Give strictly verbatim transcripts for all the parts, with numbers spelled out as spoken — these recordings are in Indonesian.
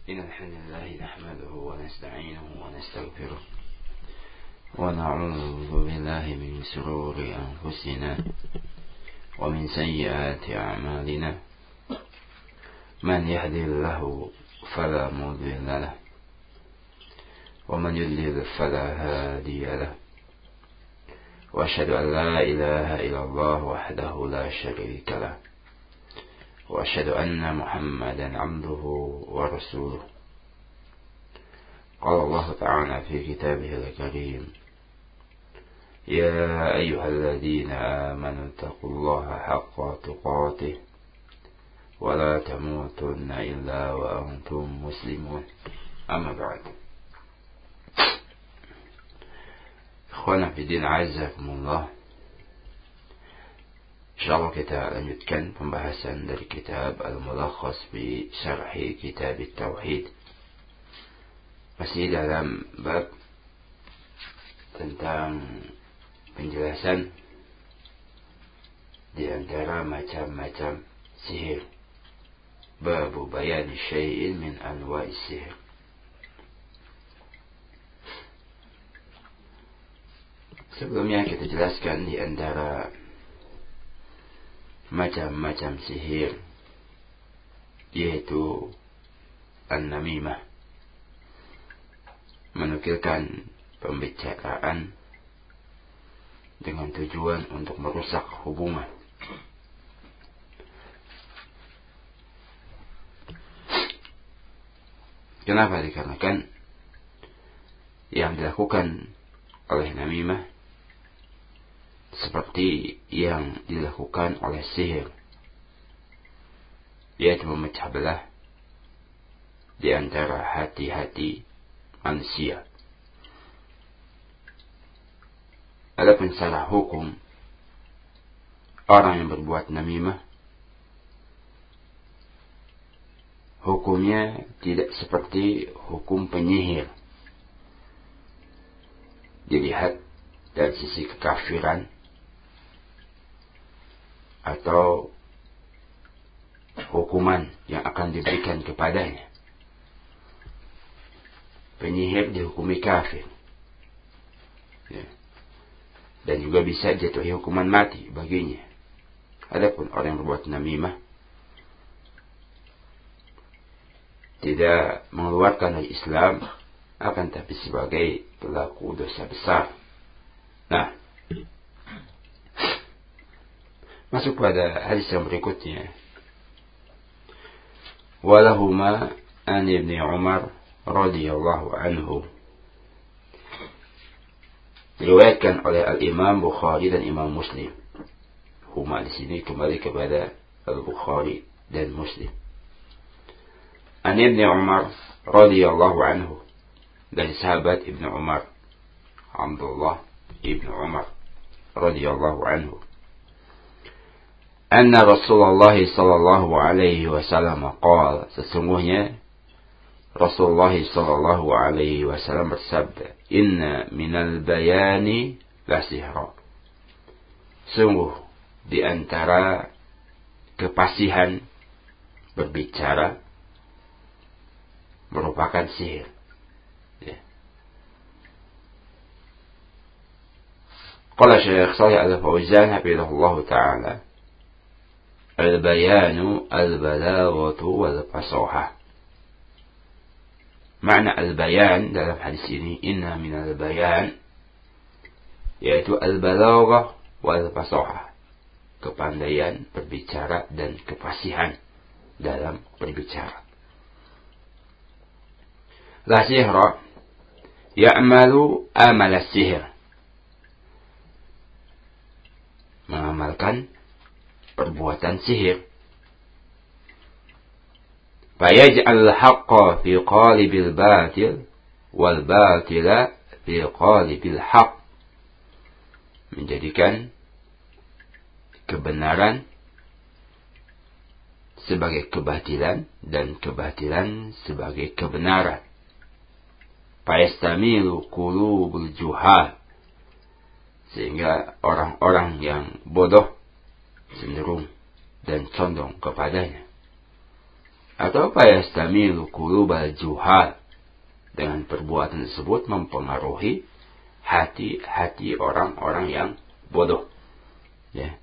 إن الحمد لله نحمده ونستعينه ونستغفره ونعوذ بالله من شرور أنفسنا ومن سيئات أعمالنا من يهدي الله فلا مضل له ومن يضلل فلا هادي له وأشهد أن لا إله إلا الله وحده لا شريك له وأشهد أن محمدا عبده ورسوله. قال الله تعالى في كتابه الكريم: يا أيها الذين آمنوا اتقوا الله حق تقاته ولا تموتن إلا وأنتم مسلمون. أما بعد. Ikhwana fillah azakumullah. Insyaallah kita lanjutkan pembahasan dari kitab Al-Mulakhas fi Syarhi Kitab At-Tauhid. Masih dalam bab tentang penjelasan di antara macam-macam sihir. Babu bayan syai'in min anwa'is sihir. Sebelumnya kita jelaskan di antara macam-macam sihir yaitu an-namimah, menukilkan pembicaraan dengan tujuan untuk merusak hubungan. Kenapa? Dikarenakan yang dilakukan oleh namimah seperti yang dilakukan oleh sihir, yaitu memecah belah di antara hati-hati manusia. Adapun secara hukum, orang yang berbuat namimah hukumnya tidak seperti hukum penyihir. Dilihat dari sisi kekafiran atau hukuman yang akan diberikan kepadanya. Penyihir dihukumi kafir, ya, dan juga bisa jatuhi hukuman mati baginya. Adapun orang yang berbuat namimah tidak mengeluarkan dari Islam, akan tapi sebagai pelaku dosa besar. Nah, masuk pada hadis yang berikutnya. Walahuma an Ibni Umar radhiyallahu anhu. Diriwayatkan oleh Al-Imam Bukhari dan Imam Muslim. Huma di sini kembali kepada Al-Bukhari dan Muslim. An Ibni Umar radhiyallahu anhu, dari sahabat Ibnu Umar, Abdullah Ibnu Umar radhiyallahu anhu, anna Rasulullah sallallahu alaihi wasallam qala, sesungguhnya Rasulullah sallallahu alaihi wasallam bersabda, inna minal bayani la sihra. Sungguh di antara kepasihan berbicara merupakan sihir. Ya. Qala Syekh Shalih Al-Fauzan hafizahullah taala, al-bayanu al-balaghatu wal-fasahah. Makna al-bayan dalam hadis ini, inna min al-bayan, yaitu al-balaghah wal-fasahah, kepandaian berbicara dan kefasihan dalam berbicara. La sihra ya'malu amal as-sihr, mengamalkan perbuatan sihir. Fayaj'al al-haqqa fi qalibil batil wal batila fi qalibil haqq, menjadikan kebenaran sebagai kebatilan dan kebatilan sebagai kebenaran. Fayastamilu qulubul juhal, sehingga orang-orang yang bodoh cenderung dan condong kepadanya. atau fayastamilu qulubal juhal, dengan perbuatan tersebut mempengaruhi hati-hati orang-orang yang bodoh. Ya.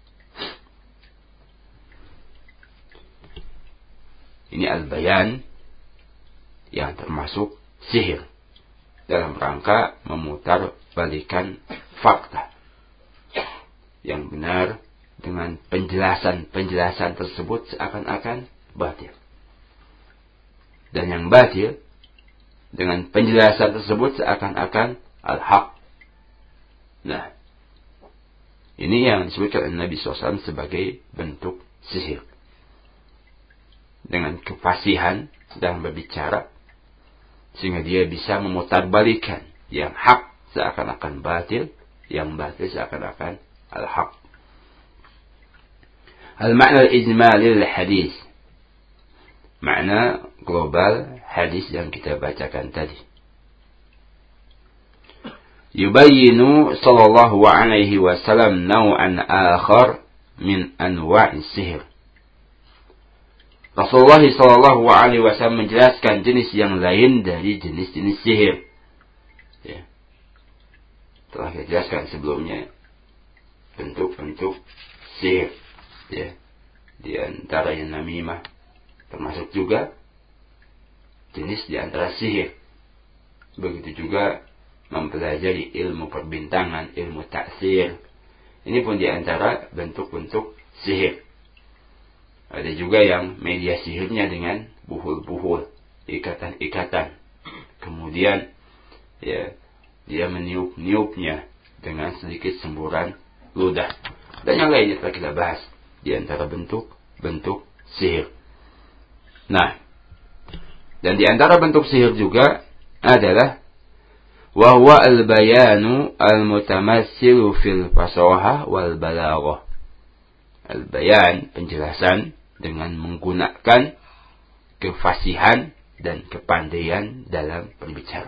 Ini al-bayan yang termasuk sihir dalam rangka memutar balikan fakta yang benar dengan penjelasan-penjelasan tersebut seakan-akan batil. Dan yang batil dengan penjelasan tersebut seakan-akan al-haq. Nah, ini yang disebutkan oleh Nabi shallallahu alaihi wasallam sebagai bentuk sihir. Dengan kefasihan dalam berbicara, sehingga dia bisa memutarbalikan yang hak seakan-akan batil, yang batil seakan-akan al-haq. Al-ma'na al-ijmali lil-hadis, makna global hadis yang kita bacakan tadi. Yubayyinu sallallahu alaihi wasallam naw'an akhar min anwa'is sihir. Rasulullah sallallahu alaihi wasallam menjelaskan jenis yang lain dari jenis-jenis sihir. Ya. Telah kita jelaskan sebelumnya bentuk-bentuk sihir. Ya. Di antara yang namimah, termasuk juga jenis di antara sihir. Begitu juga mempelajari ilmu perbintangan, ilmu taksir. Ini pun di antara bentuk-bentuk sihir. Ada juga yang media sihirnya dengan buhul-buhul, ikatan-ikatan. Kemudian ya, dia meniup-niupnya dengan sedikit semburan ludah. Dan yang lainnya telah kita bahas di antara bentuk-bentuk sihir. Nah, dan di antara bentuk sihir juga adalah wa huwa al-bayanu al-mutamassilu fil fasahah wal balaghah. Al-bayan, penjelasan dengan menggunakan kefasihan dan kepandaian dalam berbicara.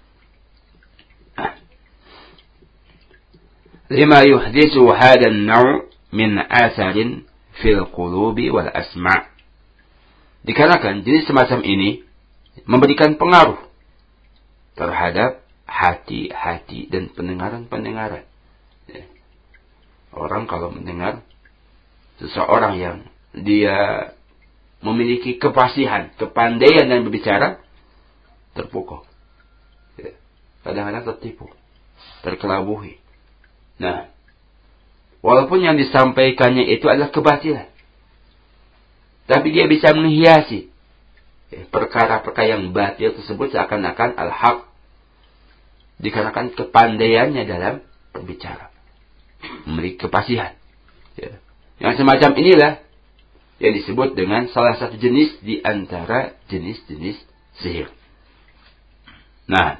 Lima yuhdisu hadan naw' min asarin fil qulubi wal asma'. Dikarenakan jenis semacam ini memberikan pengaruh terhadap hati-hati dan pendengaran-pendengaran. Orang kalau mendengar seseorang yang dia memiliki kefasihan, kepandaian dalam berbicara, terpukau. Kadang-kadang tertipu, terkelabuhi. Nah, walaupun yang disampaikannya itu adalah kebatilan, tapi dia bisa menghiasi perkara-perkara yang batil tersebut seakan-akan al-haq, dikarenakan kepandaiannya dalam berbicara, memiliki kefasihan. Ya. Yang semacam inilah yang disebut dengan salah satu jenis di antara jenis-jenis sihir. Nah,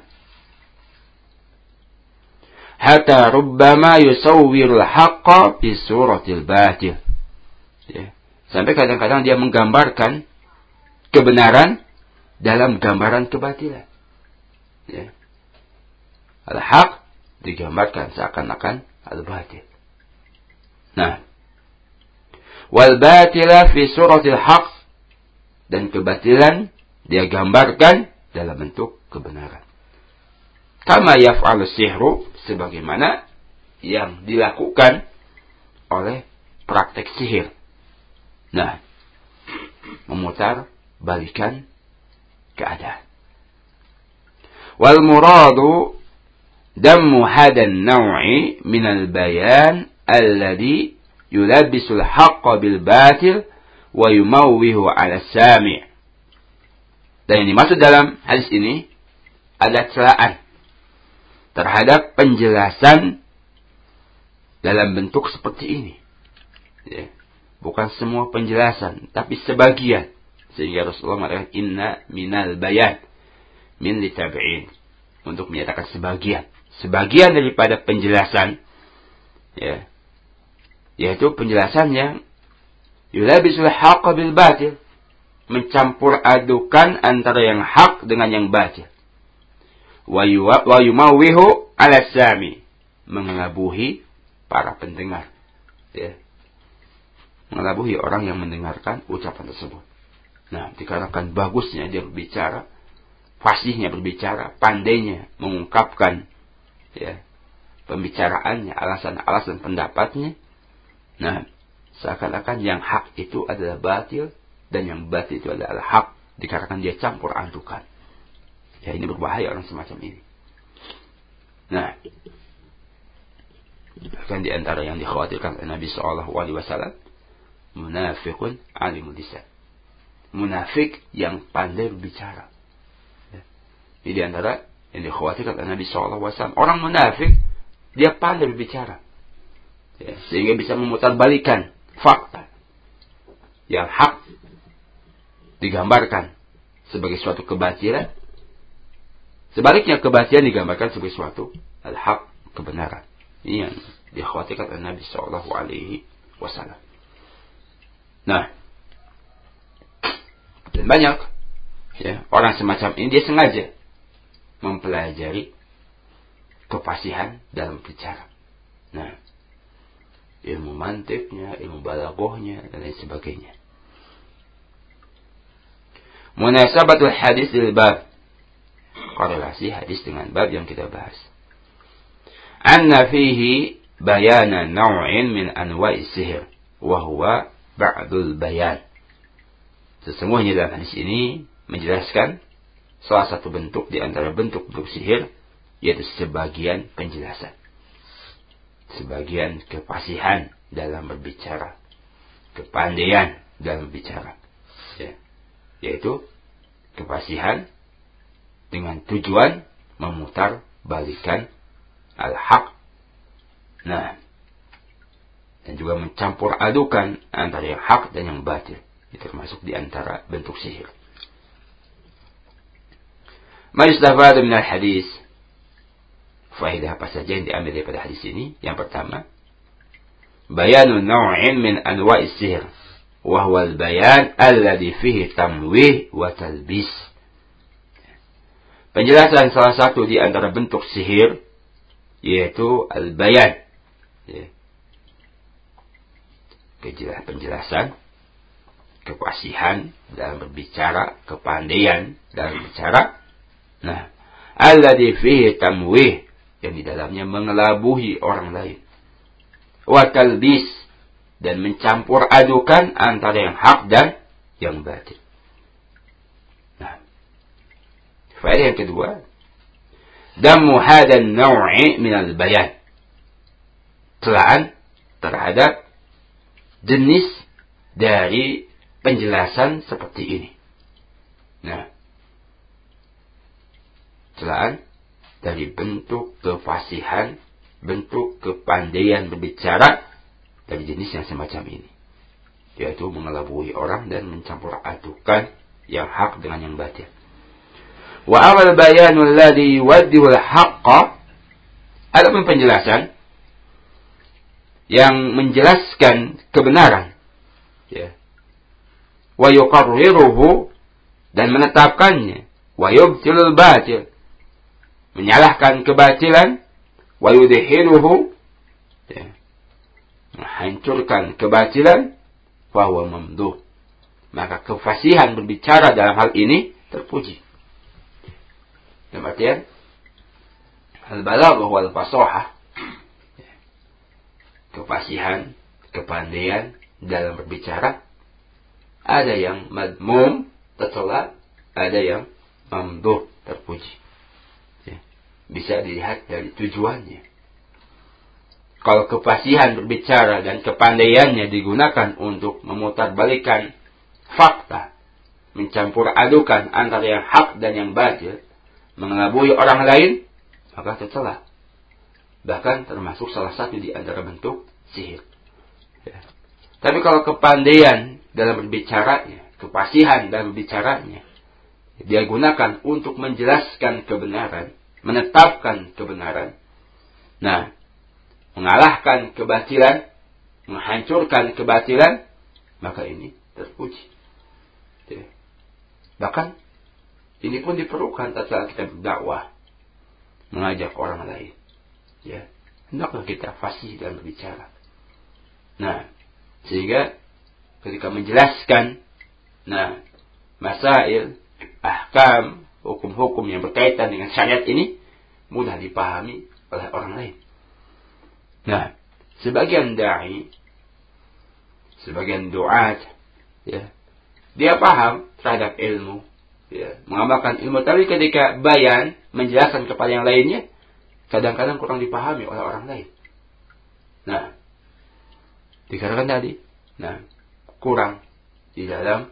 hatta rubbama yusawwirul haqqa fi suratil batil. Ya. Sampai kadang-kadang dia menggambarkan kebenaran dalam gambaran kebatilan. Ya. Al-haq digambarkan seakan-akan al-batil. Nah, wal batila fi suratil haq, dan kebatilan dia gambarkan dalam bentuk kebenaran. Kama yaf'alu sihru, sebagaimana yang dilakukan oleh praktek sihir. Nah, memutar balikan keadaan. Wal muradu dammu hadan naw'i minal bayan alladhi yulabisul haqqa bil batil wa yumawwihu ala sami'. Dan yang dimaksud dalam hadis ini ada celaan terhadap penjelasan dalam bentuk seperti ini. Ya. Bukan semua penjelasan, tapi sebagian. Sehingga Rasulullah mengatakan inna minal bayan min litabi'in, untuk menyatakan sebagian. Sebagian daripada penjelasan, ya, yaitu penjelasan yang yulabisul haqqa bil batil, mencampur adukan antara yang hak dengan yang batil. Wa yumawwihu ala sami, mengelabuhi para pendengar. Ya. Mengelabuhi orang yang mendengarkan ucapan tersebut. Nah, dikarenakan bagusnya dia berbicara, fasihnya berbicara, pandainya mengungkapkan ya pembicaraannya, alasan-alasan pendapatnya. Nah, seakan-akan yang hak itu adalah batil dan yang batil itu adalah hak, dikarenakan dia campur adukan. Ya, ini berbahaya orang semacam ini. Nah, bahkan di antara yang dikhawatirkan oleh Nabi Shallallahu Alaihi Wasallam, munafikun alimul lisan, munafik yang pandai berbicara. Ya. Ini di antara yang dikhawatirkan oleh Nabi Shallallahu Alaihi Wasallam, orang munafik dia pandai berbicara, ya, sehingga bisa memutarbalikkan fakta yang hak digambarkan sebagai suatu kebatilan, sebaliknya kebatilan digambarkan sebagai suatu al-haq, kebenaran. Ini yang dikhawatirkan oleh Nabi Shallallahu Alaihi Wasallam. Nah, dan banyak ya, orang semacam ini dia sengaja mempelajari kefasihan dalam bicara. Nah, ilmu mantiknya, ilmu balaghahnya, dan lain sebagainya. Munasabatul hadis lil bab, korelasi hadis dengan bab yang kita bahas. Anna fihi bayana naw'in min anwa'i sihir, wa huwa ba'dul bayan. Sesungguhnya dalam hadis ini menjelaskan salah satu bentuk di antara bentuk-bentuk sihir, yaitu sebagian penjelasan, sebagian kefasihan dalam berbicara, kepandaian dalam berbicara, ya, yaitu kefasihan dengan tujuan memutar balikan al-haq. Nah, dan juga mencampur adukan antara yang hak dan yang batil. Itu termasuk di antara bentuk sihir. Ma yustafadu min al-hadis. Faedah apa saja yang diambil daripada hadis ini? Yang pertama, bayanu naw'in min anwa'is sihir, wa huwa al-bayan alladhi fihi tamwih wa talbis. Penjelasan salah satu di antara bentuk sihir, yaitu al-bayan, ya, penjelasan, kefasihan dalam berbicara, kepandaian dalam berbicara. Nah, alladhi fihi tamwih, yang di dalamnya mengelabuhi orang lain, wa talbis, dan mencampur adukan antara yang hak dan yang batil. Nah, faedah yang kedua, dammu hadan naw'i minal bayan, celaan terhadap jenis dari penjelasan seperti ini. Nah, celaan dari bentuk kefasihan, bentuk kepandaian berbicara dari jenis yang semacam ini, yaitu mengelabui orang dan mencampur adukan yang hak dengan yang batil. Wa awal bayanul ladzi yuwaddihu al-haqqa, adapun penjelasan yang menjelaskan kebenaran, ya, wa yuqarriruhu, dan menetapkannya, wa yubtilul batil, menyalahkan kebatilan, wa yudhiruhu, ya, menghancurkan kebatilan, fa huwa mamduh, maka kefasihan berbicara dalam hal ini terpuji. Dalam artian al-balaghah wal fasahah, kefasihan, kepandaian dalam berbicara, ada yang madmum, tercela, ada yang mamduh, terpuji. Ya, bisa dilihat dari tujuannya. Kalau kefasihan berbicara dan kepandaiannya digunakan untuk memutarbalikkan fakta, mencampur adukan antara yang hak dan yang batil, mengelabui orang lain, maka tercela. Bahkan termasuk salah satu di antara bentuk sihir. Ya. Tapi kalau kepandaian dalam berbicaranya, kefasihan dalam berbicaranya, dia gunakan untuk menjelaskan kebenaran, menetapkan kebenaran, nah, mengalahkan kebatilan, menghancurkan kebatilan, maka ini terpuji. Ya. Bahkan ini pun diperlukan tatkala kita berdakwah, mengajak orang lain. Ya, hendaklah kita fasih dalam berbicara. Nah, sehingga ketika menjelaskan, nah, masail, ahkam, hukum-hukum yang berkaitan dengan syariat ini mudah dipahami oleh orang lain. Nah, sebagian da'i, sebagian du'at, ya, dia paham terhadap ilmu, ya, mengamalkan ilmu, tapi ketika bayan, menjelaskan kepada yang lainnya, kadang-kadang kurang dipahami oleh orang lain. Nah, dikatakan tadi, nah, kurang di dalam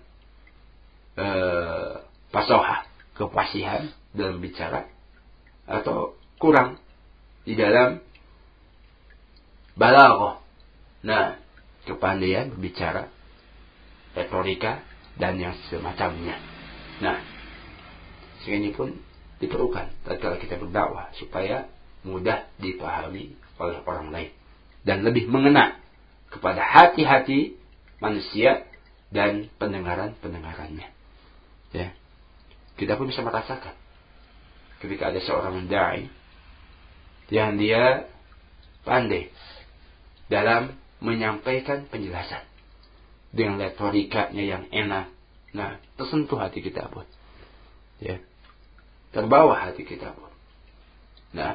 uh, fasohah, kefasihan dalam bicara, atau kurang di dalam balaghah, nah, kepandaian berbicara, retorika, dan yang semacamnya. Nah, ini pun diperlukan tatkala kita berdakwah supaya mudah dipahami oleh orang lain dan lebih mengena kepada hati-hati manusia dan pendengaran-pendengarannya. Ya, kita pun bisa merasakan ketika ada seorang dai yang dia pandai dalam menyampaikan penjelasan dengan retorikanya yang enak. Nah, tersentuh hati kita pun. Ya. Terbawa hati kita pun. Nah,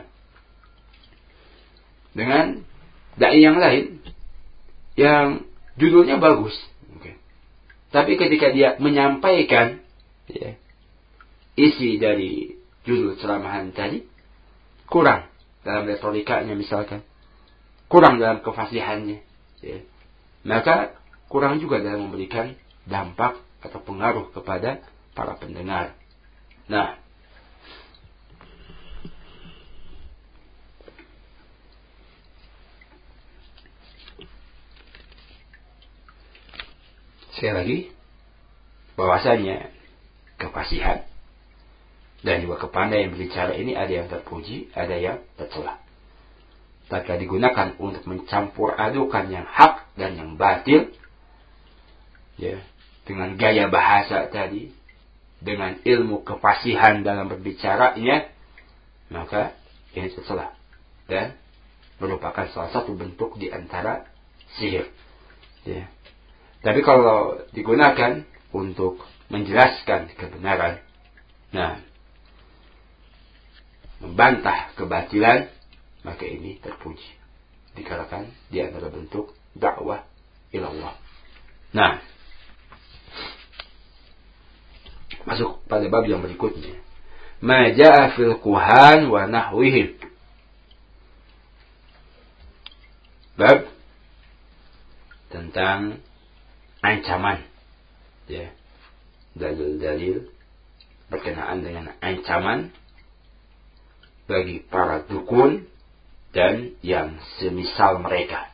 dengan dai yang lain yang judulnya bagus, okay, tapi ketika dia menyampaikan, ya, isi dari judul ceramahan tadi kurang dalam retorikanya misalkan, kurang dalam kefasihannya, ya, maka kurang juga dalam memberikan dampak atau pengaruh kepada para pendengar. Nah, sekali lagi, bahwasanya kefasihan dan juga kepandaian berbicara ini ada yang terpuji, ada yang tercela. Tatkala digunakan untuk mencampur adukan yang hak dan yang batil, ya, dengan gaya bahasa tadi, dengan ilmu kefasihan dalam berbicaranya, maka ini tercela dan merupakan salah satu bentuk di antara sihir. Ya. Tapi kalau digunakan untuk menjelaskan kebenaran, nah, membantah kebatilan, maka ini terpuji, dikatakan di antara bentuk dakwah ilallah. Nah, masuk pada bab yang berikutnya, ma jaa fil kuhan wa nahwihim. Bab tentang ancaman, ya, dalil-dalil berkenaan dengan ancaman bagi para dukun dan yang semisal mereka.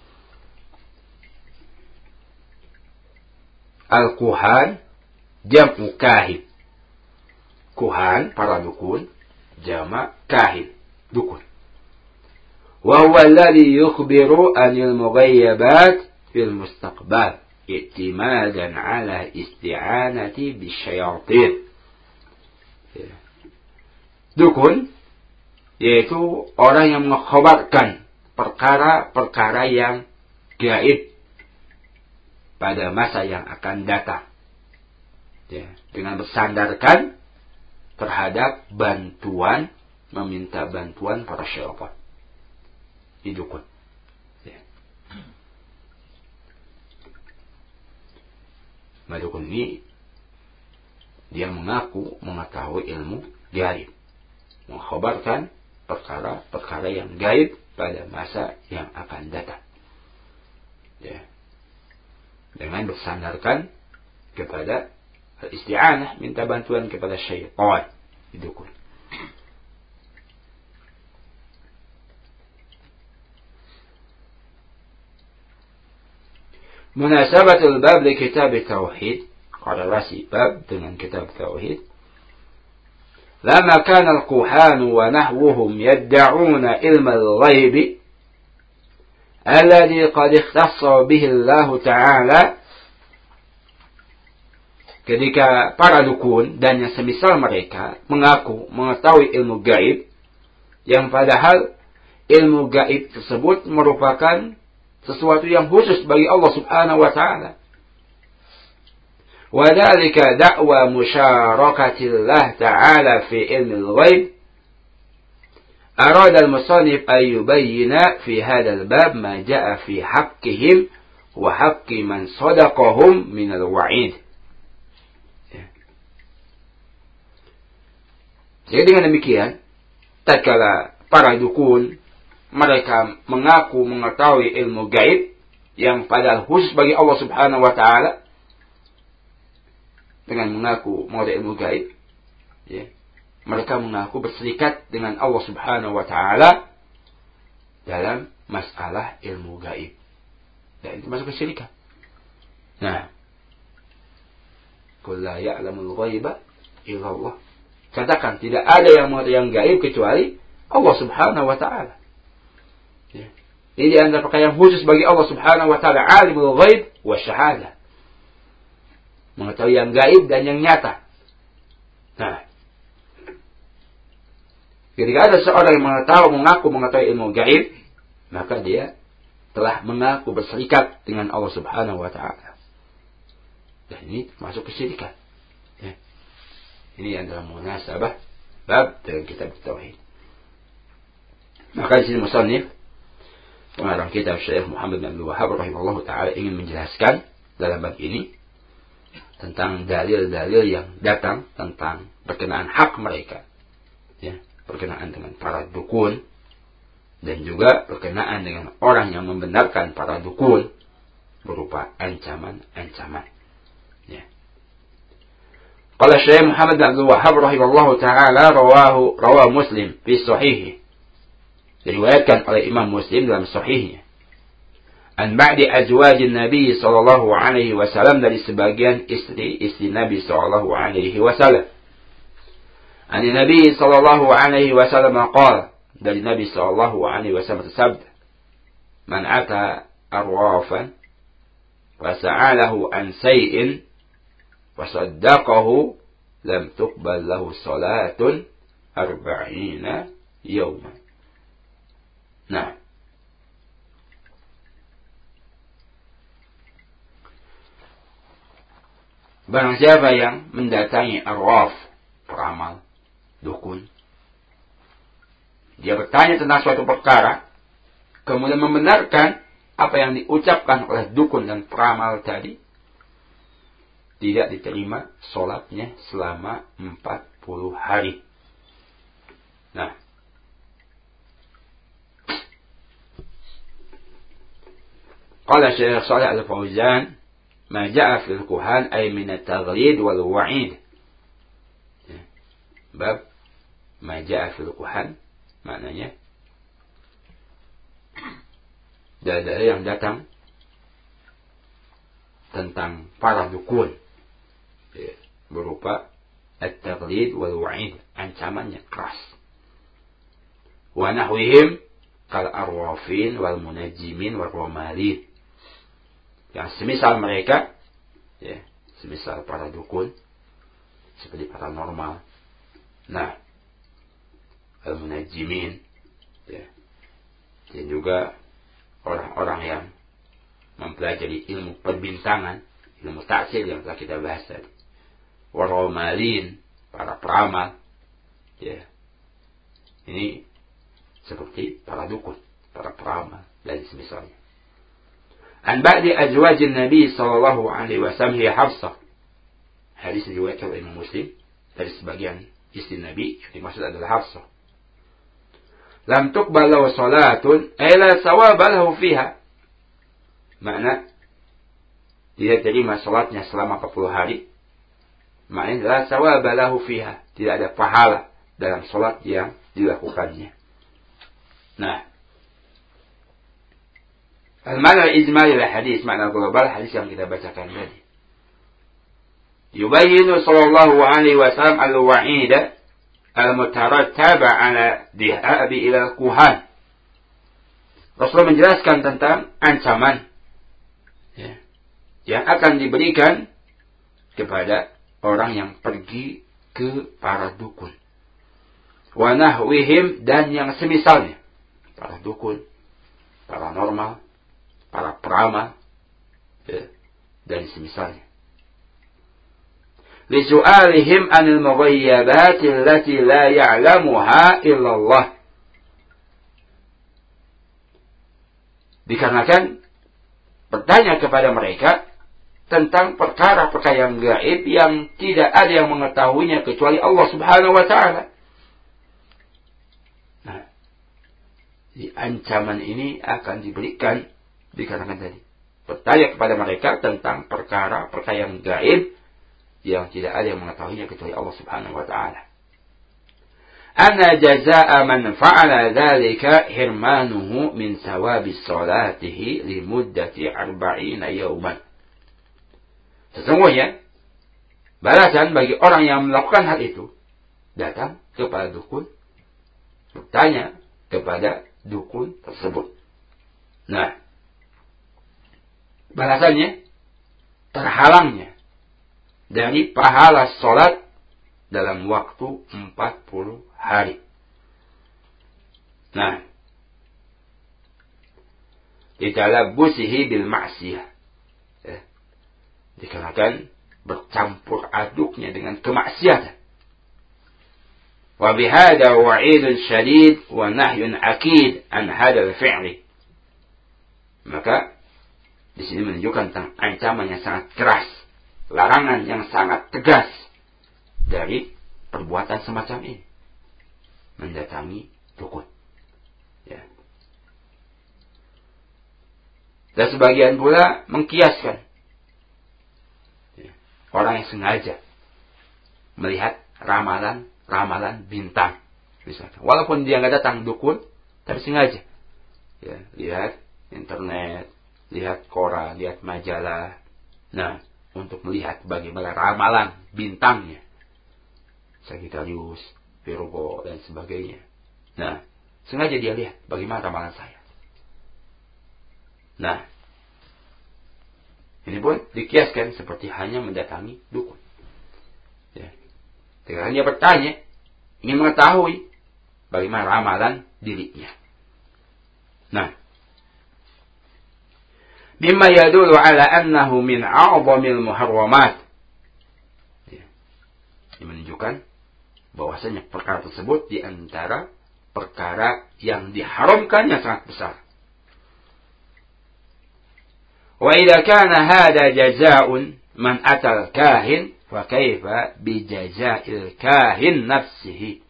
Al-kuhan jam'u kahin. Kuhan, para dukun, jama' kahin, dukun. Wa huwa alladhi yukhbiru anil mughayyabat fil mustaqbal i'timadan ala isti'anati bisyayatin. Dukun yaitu orang yang mengkhabarkan perkara-perkara yang gaib pada masa yang akan datang, ya, dengan bersandarkan terhadap bantuan, meminta bantuan para syaitan. Di dukun, ya. Dukun ini dia mengaku mengetahui ilmu gaib, mengkhabarkan perkara-perkara yang gaib pada masa yang akan datang, ya, dengan bersandarkan kepada isti'anah, minta bantuan kepada syaitan, dukun. Munasabatul bab li kitab tauhid, korelasi bab dengan kitab tauhid. لما كان الكهان ونحوهم يدعون علم الغيب الذي قد اختص به الله تعالى. Ketika para dukun dan yang semisal mereka mengaku mengetahui ilmu gaib, yang padahal ilmu gaib tersebut merupakan sesuatu yang khusus bagi Allah Subhanahu wa taala. وذلك دعوى مشاركة الله تعالى في علم الغيب. أراد المصنف أن يبين في هذا الباب ما جاء في حقهم وحق من صدقهم من الوعيد. Jadi dengan demikian, tatkala para dukun mereka mengaku mengetahui ilmu gaib yang padahal khusus bagi Allah Subhanahu wa taala, dengan mengaku mengetahui ilmu gaib, ya, mereka mengaku berserikat dengan Allah Subhanahu wa taala dalam masalah ilmu gaib. Dan itu masuk kesyirikan. Nah, qul la ya'lamul ghaiba illa Allah. Katakan tidak ada yang mengetahui yang gaib kecuali Allah Subhanahu wa taala. Ya. Ini antara perkara yang khusus bagi Allah Subhanahu wa taala, alimul ghaib wa syahadah. Mengetahui yang gaib dan yang nyata. Nah, ketika ada seorang yang mengetahui, mengaku mengetahui ilmu gaib, maka dia telah mengaku berserikat dengan Allah Subhanahu wa taala. Dan ini masuk kesyirikan. Ya. Ini adalah munasabah bab dalam kitab tauhid. Maka di sini musannif pengarang kitab Syekh Muhammad bin Abdul Wahhab rahimahullahu taala ingin menjelaskan dalam bab ini tentang dalil-dalil yang datang tentang berkenaan hak mereka, ya, berkenaan dengan para dukun dan juga berkenaan dengan orang yang membenarkan para dukun berupa ancaman-ancaman. Ya. Qala Syekh Muhammad bin Abdul Wahhab rahimahullahu taala rawahu rawahu Muslim fi sahihih. Diriwayatkan oleh Imam Muslim dalam sahihnya. An ba'di azwajin Nabi sallallahu alaihi wasallam, dari sebagian istri-istri Nabi sallallahu alaihi wasallam. An Nabi sallallahu alaihi wasallam qala, dari Nabi sallallahu alaihi wasallam bersabda, "Man ata arwafan wa sa'alahu an shay'in wa saddaqahu lam tuqbal lahu salatun arba'ina yawman." Nah, barang siapa yang mendatangi arwaf, peramal, dukun, dia bertanya tentang suatu perkara, kemudian membenarkan apa yang diucapkan oleh dukun dan peramal tadi, tidak diterima sholatnya selama empat puluh hari. Nah, qala Syekh Shalih Al-Fauzan, ma ja'a fil kuhan ay min at-taghlid wal wa'id. Bab ma ja'a fil kuhan maknanya dalil yang datang tentang para dukun, ya, berupa at-taghlid wal wa'id, ancamannya keras. Wa nahwihim kal arwafin wal munajjimin wal ramalin, yang semisal mereka, ya, semisal para dukun, seperti paranormal, nah, al-munajjimin, ya, dan juga orang-orang yang mempelajari ilmu perbintangan, ilmu taksir yang telah kita bahas tadi, waramalin, para peramal, ya, ini seperti para dukun, para peramal dan semisalnya. An ba'di azwajin Nabi sallallahu alaihi wasallam hiya Hafsah. Hadis diriwayatkan oleh Imam Muslim dari sebagian istri Nabi, yang dimaksud adalah Hafsah. Lam tuqbal lahu salatun ay la sawaba lahu fiha. Makna tidak terima salatnya selama empat puluh hari. Maknanya la sawaba lahu fiha, tidak ada pahala dalam salat yang dilakukannya. Nah, al-ma'na al-ijmali ila hadis, makna global hadis yang kita bacakan tadi. Yubayyinu sallallahu alaihi wasallam al-wa'ida al-mutarattaba ala dhihabi ila al-kuhan. Rasulullah menjelaskan tentang ancaman, ya, yang akan diberikan kepada orang yang pergi ke para dukun. Wa nahwihim, dan yang semisalnya, para dukun, paranormal, para peramal, ya, dan semisalnya. lisu'alihim anil mughayyabat allati la ya'lamuha illallah. Dikarenakan bertanya kepada mereka tentang perkara-perkara yang gaib yang tidak ada yang mengetahuinya kecuali Allah Subhanahu wa taala. Nah, di ancaman ini akan diberikan dikarenakan tadi bertanya kepada mereka tentang perkara-perkara yang gaib yang tidak ada yang mengetahuinya kecuali Allah Subhanahu wa taala. Anna jazaa'a man fa'ala dzalika hirmanuhu min sawabi salatihi li muddati arba'ina yawman. Sesungguhnya balasan bagi orang yang melakukan hal itu datang kepada dukun, bertanya kepada dukun tersebut. Nah, balasannya terhalangnya dari pahala salat dalam waktu empat puluh hari. Nah, ditalabbusihi bil ma'siyah. Ya. Dikarenakan bercampur aduknya dengan kemaksiatan. Wa bihada wa'idun syadid wa nahyun akid an hadal fi'li. Maka di sini menunjukkan tentang ancaman yang sangat keras, larangan yang sangat tegas dari perbuatan semacam ini, mendatangi dukun. Ya. Dan sebagian pula mengkiaskan ya, orang yang sengaja melihat ramalan-ramalan bintang, misalkan. Walaupun dia nggak datang dukun, tapi sengaja ya, lihat internet, lihat koran, lihat majalah. Nah, untuk melihat bagaimana ramalan bintangnya, Sagittarius, Virgo, dan sebagainya. Nah, sengaja dia lihat bagaimana ramalan saya. Nah, ini pun dikiaskan seperti hanya mendatangi dukun. Ya. Dengan dia bertanya, ingin mengetahui bagaimana ramalan dirinya. Nah, mimma yadullu ala annahu min a'zamil muharramat. Ya. Ini menunjukkan bahwasanya perkara tersebut di antara perkara yang diharamkan yang sangat besar. Wa idza kana hada jazaa'un man atal kahin fa kaifa bi jazaa'il kahin nafsihi.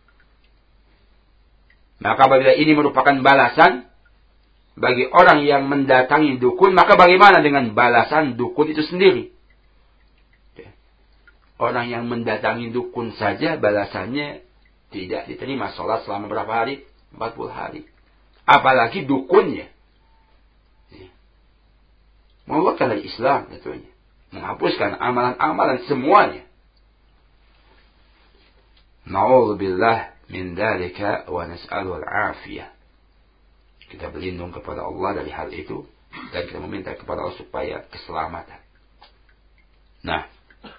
Maka apabila ini merupakan balasan bagi orang yang mendatangi dukun, maka bagaimana dengan balasan dukun itu sendiri? Orang yang mendatangi dukun saja balasannya tidak diterima sholat selama berapa hari? empat puluh hari. Apalagi dukunnya. Ya. Mengeluarkan dari Islam tentunya. Menghapuskan amalan-amalan semuanya. Na'udzubillah min dzalika wa nas'alul afiyah. Kita berlindung kepada Allah dari hal itu dan kita meminta kepada Allah supaya keselamatan. Nah,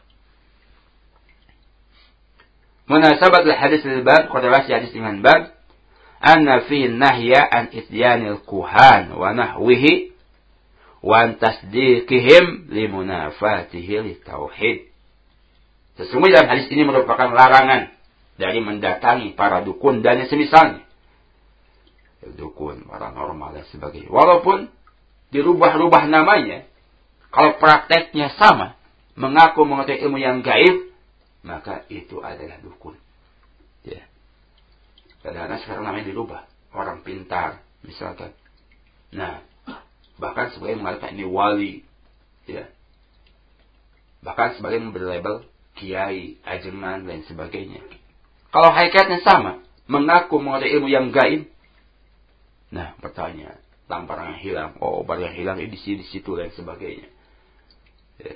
munasabat al-hadis al-bab, korelasi hadis dengan bab, anna fihi nahya an ityanil kuhan wa nahwihi wa an tasdiqihim li munafatihi li tauhid. Sesungguhnya dalam hadis ini merupakan larangan dari mendatangi para dukun dan yang semisalnya. Dukun, paranormal dan sebagainya. Walaupun dirubah-rubah namanya, kalau prakteknya sama, mengaku mengetahui ilmu yang gaib, maka itu adalah dukun. Ya. Kadang-kadang sekarang namanya dirubah. Orang pintar, misalkan. Nah, bahkan sebagian mengatakan ini wali. Ya. Bahkan sebagian berlabel kiai, ajengan, dan sebagainya. Kalau hakikatnya sama, mengaku mengetahui ilmu yang gaib, nah, bertanya, barang yang hilang, oh barang yang hilang ini di sini, di situ, dan sebagainya. Ya.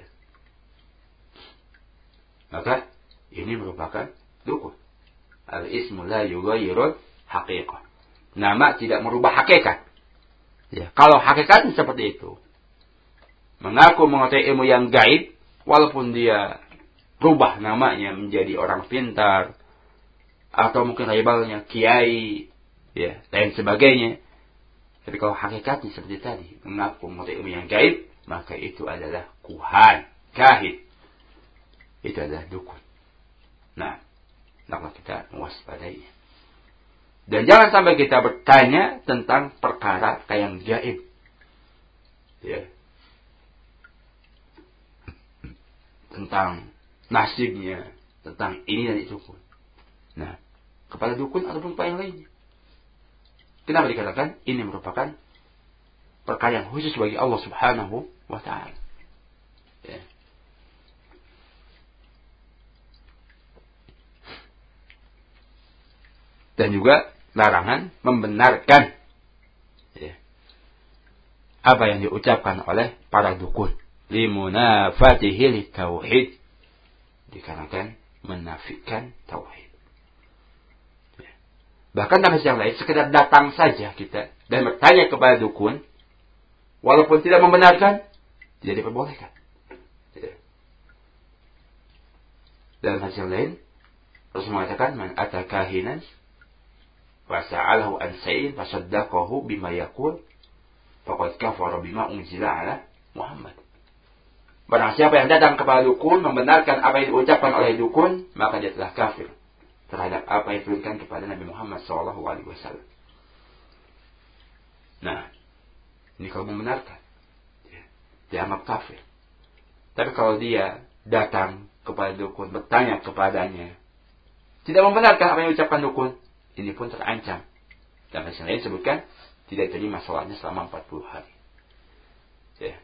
Maka ini merupakan dukun. Al-ismu la yughayyirul haqiqah. Nama tidak merubah hakikat. Ya, kalau hakikatnya seperti itu, mengaku mengetahui ilmu yang gaib, walaupun dia rubah namanya menjadi orang pintar, atau mungkin labelnya kiai, ya, dan sebagainya. Tapi kalau hakikatnya seperti tadi, mengaku mengetahui ilmu yang gaib, maka itu adalah kuhan, kahin. itu adalah dukun. Nah, hendaklah kita mewaspadainya. Dan jangan sampai kita bertanya tentang perkara yang gaib. Ya. Tentang nasibnya, tentang ini dan itu pun. Nah, kepada dukun ataupun yang lainnya. Kenapa dikatakan ini merupakan perkara yang khusus bagi Allah Subhanahu wa Ta'ala. Ya. Dan juga larangan membenarkan ya, apa yang diucapkan oleh para dukun. Limunafatihi litauhid. Dikarenakan menafikan tauhid. Ya. Bahkan dalam yang lain, sekedar datang saja kita dan bertanya kepada dukun, walaupun tidak membenarkan, tidak diperbolehkan. Ya. Dalam hadis yang lain, Rasul mengatakan, man ata kahinan fasa'alahu an sa'in fasaddaqahu bima yaqul faqad kafara bima unzila ala Muhammad. Barang siapa yang datang kepada dukun membenarkan apa yang diucapkan oleh dukun, maka dia telah kafir terhadap apa yang diturunkan kepada Nabi Muhammad sallallahu alaihi wasallam. Nah, ini kalau membenarkan, ya, dianggap kafir. Tapi kalau dia datang kepada dukun, bertanya kepadanya, tidak membenarkan apa yang diucapkan dukun, ini pun terancam. Dan yang lain sebutkan, tidak terima salatnya selama empat puluh hari. Ya.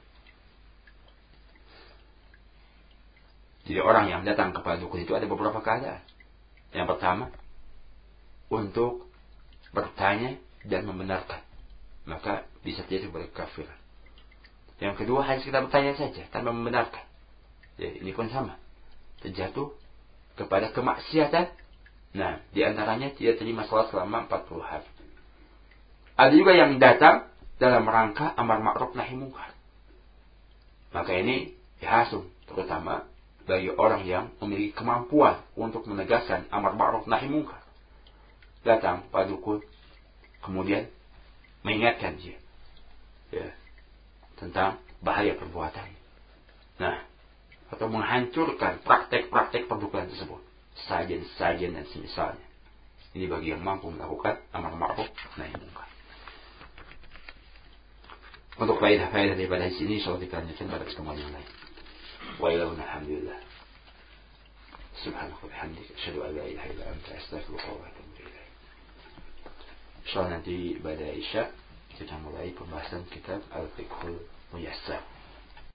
Jadi orang yang datang kepada dukun itu ada beberapa keadaan. Yang pertama, untuk bertanya dan membenarkan, maka bisa jadi sebagai kafir. Yang kedua, hanya sekedar bertanya saja tanpa membenarkan. Jadi ini pun sama, terjatuh kepada kemaksiatan. Nah, di antaranya tidak terima salat selama empat puluh hari. Ada juga yang datang dalam rangka amar ma'ruf nahi munkar. Maka ini dihasum, terutama bagi orang yang memiliki kemampuan untuk menegaskan amar ma'ruf nahi munkar. Datang pada dukun, kemudian mengingatkan dia ya, tentang bahaya perbuatan. Nah, atau menghancurkan praktek-praktek perdukunan tersebut, sajen-sajen dan semisalnya. Ini bagi yang mampu melakukan amar ma'ruf nahi munkar. Untuk faedah-faedah daripada sini, insyaallah kita lanjutkan pada pertemuan yang lain. Wa ilahuna alhamdulillah. Subhanallah wa bihamdika asyhadu an la ilaha illa anta astaghfiruka wa atubu ilaik. Insyaallah nanti pada Isya kita mulai pembahasan kitab Al-Fiqhul Muyassar.